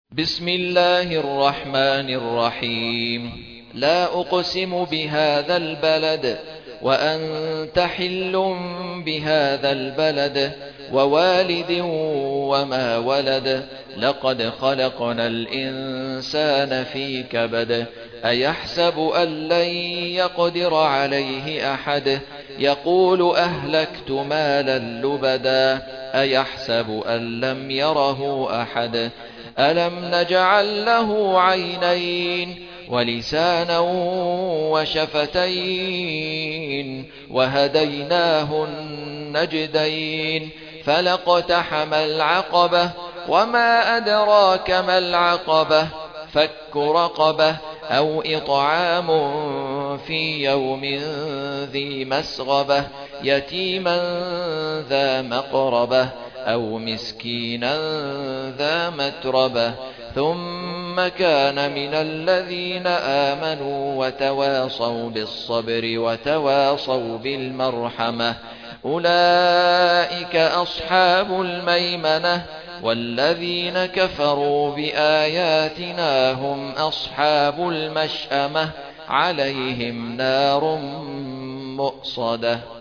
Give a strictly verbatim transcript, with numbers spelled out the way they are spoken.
بسم الله الرحمن الرحيم لا أقسم بهذا البلد وأنت حل بهذا البلد ووالد وما ولد لقد خلقنا الإنسان في كبد أيحسب أن لن يقدر عليه أحد يقول أهلكت مالا لبدا أيحسب أن لم يره أحد ألم نجعل له عينين ولسانا وشفتين وهديناه النجدين فلاقتحم العقبة وما أدراك ما العقبة فك رقبة أو إطعام في يوم ذي مسغبة يتيما ذا مقربة أو مسكينا ذا متربة ثم كان من الذين آمنوا وتواصوا بالصبر وتواصوا بالمرحمة أولئك أصحاب الميمنة والذين كفروا بآياتنا هم أصحاب المشأمة عليهم نار مؤصدة.